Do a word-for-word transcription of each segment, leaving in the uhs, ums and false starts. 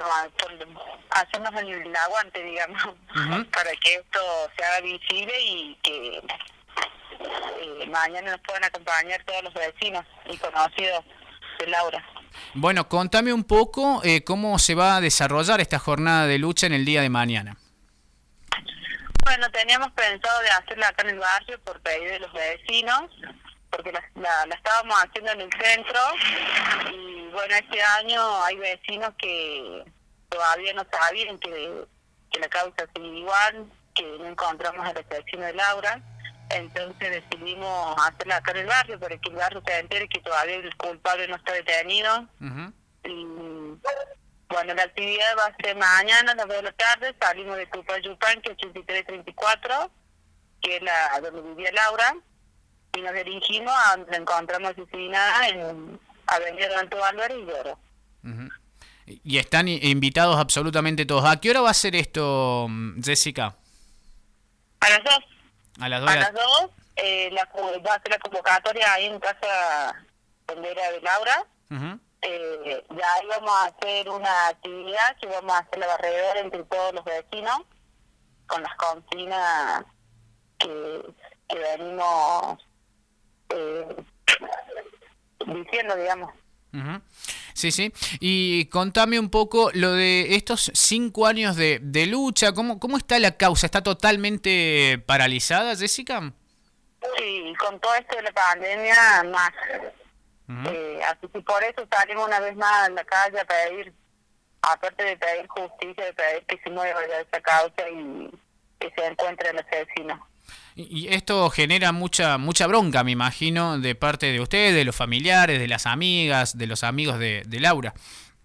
bueno, a- por, hacernos el aguante, digamos, Ujú. para que esto se haga visible y que eh, mañana nos puedan acompañar todos los vecinos y conocidos de Laura. Bueno, contame un poco eh, cómo se va a desarrollar esta jornada de lucha en el día de mañana. Bueno, teníamos pensado de hacerla acá en el barrio por pedido de los vecinos, porque la, la, la estábamos haciendo en el centro y bueno, este año hay vecinos que todavía no sabían que, que la causa sigue igual, que no encontramos al asesino de Laura, entonces decidimos hacerla acá en el barrio para que el barrio se entere que todavía el culpable no está detenido. Ujú. Y bueno, la actividad va a ser mañana a las dos de la tarde, salimos de Tupayupan, que es ochenta y tres treinta y cuatro, que es la donde vivía Laura, y nos dirigimos a donde la encontramos asesinada en Avenida Donato Álvarez y Lloro. Ujú. Y están i- invitados absolutamente todos. ¿A qué hora va a ser esto, mm, Jessica? A las dos, A las dos a de la... las dos eh, la, va a ser la convocatoria ahí en casa donde era de Laura. Ujú. Eh, ya ahí vamos a hacer una actividad que vamos a hacer la barredora entre todos los vecinos, con las consignas que, que venimos eh, diciendo, digamos. Ujú. Sí, sí. Y contame un poco lo de estos cinco años de, de lucha. ¿Cómo, ¿Cómo está la causa? ¿Está totalmente paralizada, Jessica? Sí, con todo esto de la pandemia, más. Ujú. Eh, así que por eso salimos una vez más a la calle a pedir, aparte de pedir justicia, de pedir que se mueva ya esa causa y que se encuentre el asesino. Y, y esto genera mucha mucha bronca, me imagino, de parte de ustedes, de los familiares, de las amigas, de los amigos de, de Laura.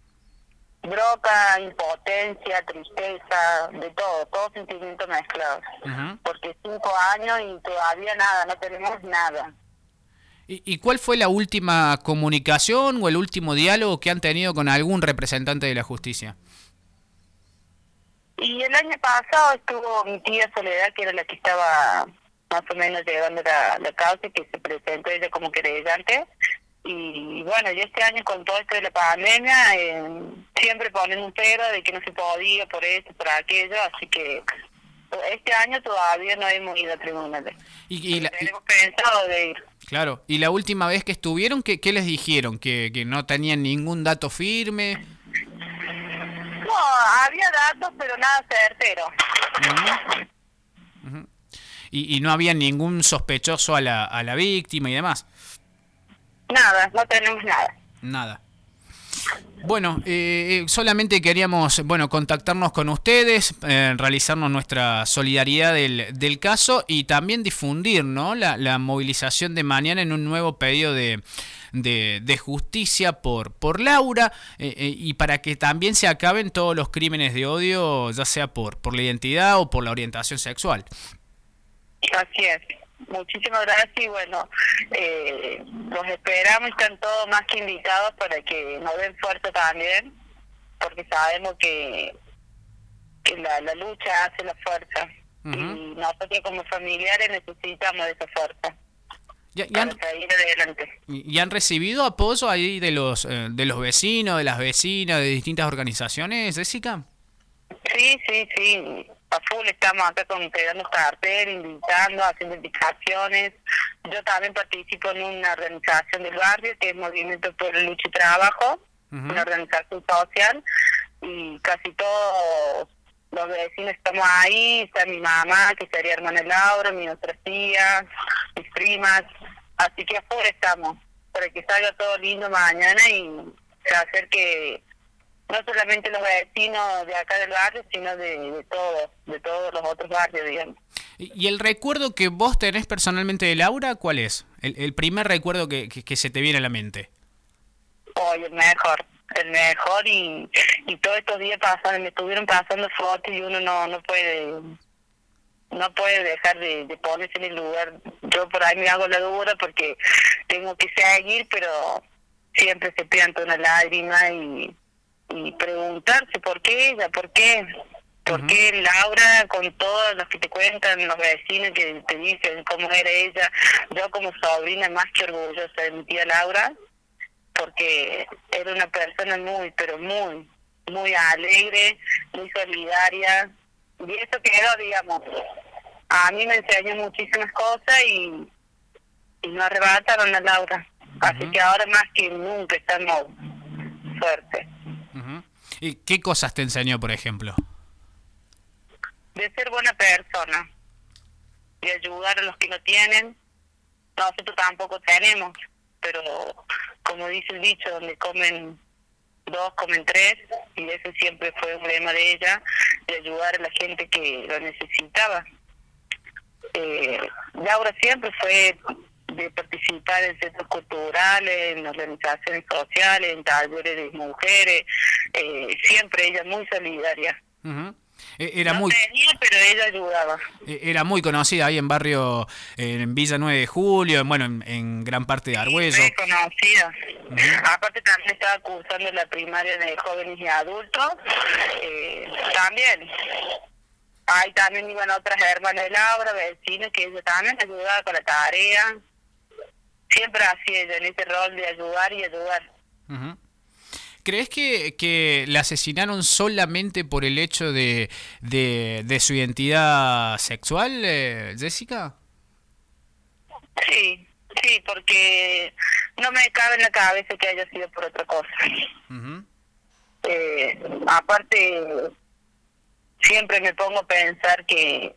Broca, impotencia, tristeza, de todo, todos sentimientos mezclados. Ujú. Porque cinco años y todavía nada, no tenemos nada. ¿Y, ¿Y cuál fue la última comunicación o el último diálogo que han tenido con algún representante de la justicia? Y el año pasado estuvo mi tía Soledad, que era la que estaba más o menos llevando la, la causa, que se presentó ella como querellante. Y bueno, y este año con todo esto de la pandemia, eh, siempre ponen un pero de que no se podía por esto, por aquello, así que este año todavía no hemos ido a tribunales. Y, y la, y- Tenemos pensado de ir. claro, y la última vez que estuvieron, ¿qué, qué les dijeron? ¿Que, que no tenían ningún dato firme? No, había datos, pero nada certero. Ujú. Ujú. Y, y no había ningún sospechoso a la, a la víctima y demás. Nada, no tenemos nada. Nada. Bueno, eh, solamente queríamos, bueno, contactarnos con ustedes, eh, realizarnos nuestra solidaridad del, del caso y también difundir, ¿no?, la, la movilización de mañana en un nuevo pedido de, de, de justicia por, por Laura eh, eh, y para que también se acaben todos los crímenes de odio, ya sea por, por la identidad o por la orientación sexual. Así es. Muchísimas gracias y bueno, eh, los esperamos, están todos más que invitados para que nos den fuerza también, porque sabemos que, que la, la lucha hace la fuerza. Ujú. Y nosotros como familiares necesitamos de esa fuerza ¿Y, y para han, seguir adelante. y han recibido apoyo ahí de los, eh, de los vecinos, de las vecinas, de distintas organizaciones, Jessica? Sí, sí, sí. A full estamos acá con pegando cartel, invitando, haciendo indicaciones. Yo también participo en una organización del barrio que es Movimiento por el Lucha y Trabajo, Ujú. una organización social, y casi todos los vecinos estamos ahí. Está mi mamá, que sería hermana de Laura, mis otras tías, mis primas. Así que a full estamos, para que salga todo lindo mañana y hacer que no solamente los vecinos de acá del barrio, sino de, de todos, de todos los otros barrios, digamos. ¿Y y el recuerdo que vos tenés personalmente de Laura, cuál es? El, el primer recuerdo que, que, que se te viene a la mente. Hoy el mejor, el mejor y, y todos estos días pasan, me estuvieron pasando fotos y uno no no puede no puede dejar de, de ponerse en el lugar. Yo por ahí me hago la dura porque tengo que seguir, pero siempre se pianta una lágrima y y preguntarse por qué ella, por qué, por Ujú. qué Laura, con todos los que te cuentan, los vecinos que te dicen cómo era ella. Yo como sobrina más que orgullosa de mi tía Laura, porque era una persona muy, pero muy, muy alegre, muy solidaria, y eso quedó, digamos, a mí me enseñó muchísimas cosas y, y nos arrebataron a Laura, así uh-huh. que ahora más que nunca estamos fuertes. Uh-huh. ¿Y qué cosas te enseñó, por ejemplo? De ser buena persona, de ayudar a los que no tienen. Nosotros tampoco tenemos, pero como dice el dicho, donde comen dos, comen tres, y ese siempre fue un lema de ella, de ayudar a la gente que lo necesitaba. Eh, Laura siempre fue de participar en centros culturales, en organizaciones sociales, en talleres de mujeres, eh, siempre ella muy solidaria. Uh-huh. Era no muy tenía, pero ella ayudaba. Era muy conocida ahí en barrio, en Villa nueve de Julio, bueno, en, en gran parte de Argüello. Sí, muy conocida. Uh-huh. Aparte también estaba cursando la primaria de jóvenes y adultos. Eh, también. Ahí también iban otras hermanas de Laura, vecinas, que ella también ayudaba con la tarea. Siempre hacía ella en ese rol de ayudar y ayudar. Uh-huh. ¿Crees que, que la asesinaron solamente por el hecho de, de, de su identidad sexual, eh, Jessica? Sí, sí, porque no me cabe en la cabeza que haya sido por otra cosa. Uh-huh. Eh, aparte, siempre me pongo a pensar que,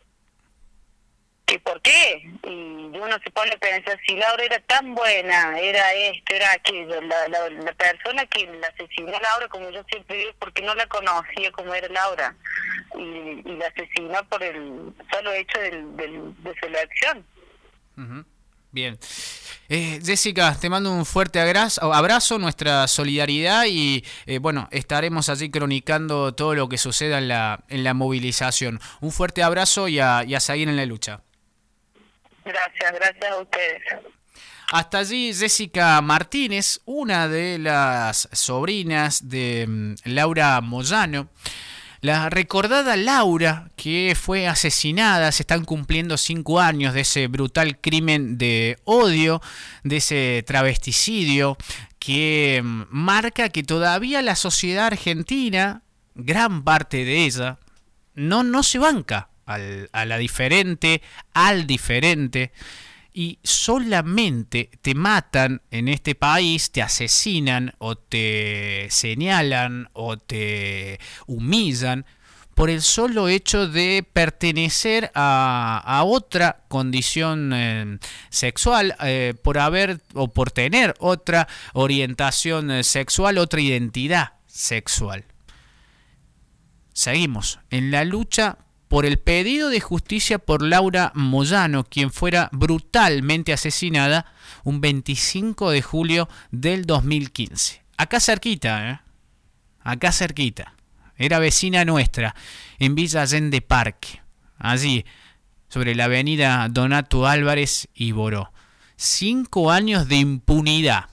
que ¿por qué? Y uno se pone a pensar, si Laura era tan buena, era esto, era aquello, la, la, la persona que la asesinó a Laura, como yo siempre digo, porque no la conocía como era Laura, y, y la asesinó por el solo hecho del, del, de su elección. Uh-huh. Bien. Eh, Jessica, te mando un fuerte abrazo, abrazo nuestra solidaridad y eh, bueno, estaremos allí cronicando todo lo que suceda en la, en la movilización. Un fuerte abrazo y a, y a seguir en la lucha. Gracias, gracias a ustedes. Hasta allí Jessica Martínez, una de las sobrinas de um, Laura Moyano. La recordada Laura, que fue asesinada, se están cumpliendo cinco años de ese brutal crimen de odio, de ese travesticidio, que um, marca que todavía la sociedad argentina, gran parte de ella, no, no se banca al, a la diferente, al diferente, y solamente te matan en este país, te asesinan o te señalan o te humillan por el solo hecho de pertenecer a, a otra condición eh, sexual, eh, por haber o por tener otra orientación sexual, otra identidad sexual. Seguimos en la lucha por el pedido de justicia por Laura Moyano, quien fuera brutalmente asesinada un veinticinco de julio del dos mil quince. Acá cerquita, ¿eh? Acá cerquita. Era vecina nuestra, en Villa Allende Parque, allí, sobre la avenida Donato Álvarez y Boró. Cinco años de impunidad.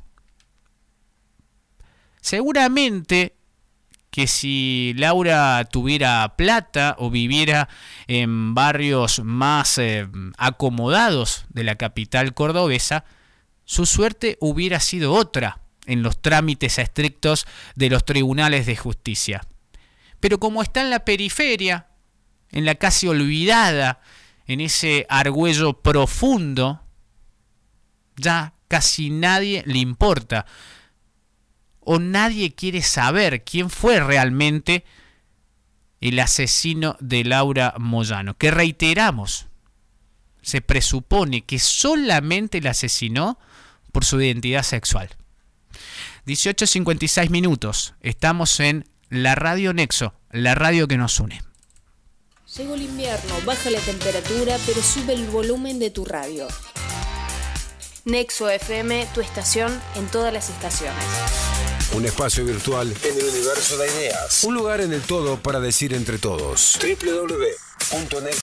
Seguramente que si Laura tuviera plata o viviera en barrios más eh, acomodados de la capital cordobesa, su suerte hubiera sido otra en los trámites estrictos de los tribunales de justicia. Pero como está en la periferia, en la casi olvidada, en ese Argüello profundo, ya casi nadie le importa. O nadie quiere saber quién fue realmente el asesino de Laura Moyano, que reiteramos, se presupone que solamente la asesinó por su identidad sexual. dieciocho cincuenta y seis minutos, estamos en la Radio Nexo, la radio que nos une. Llegó el invierno, baja la temperatura, pero sube el volumen de tu radio. Nexo F M, tu estación en todas las estaciones. Un espacio virtual en el universo de ideas. Un lugar en el todo para decir entre todos. doble u doble u doble u punto nexo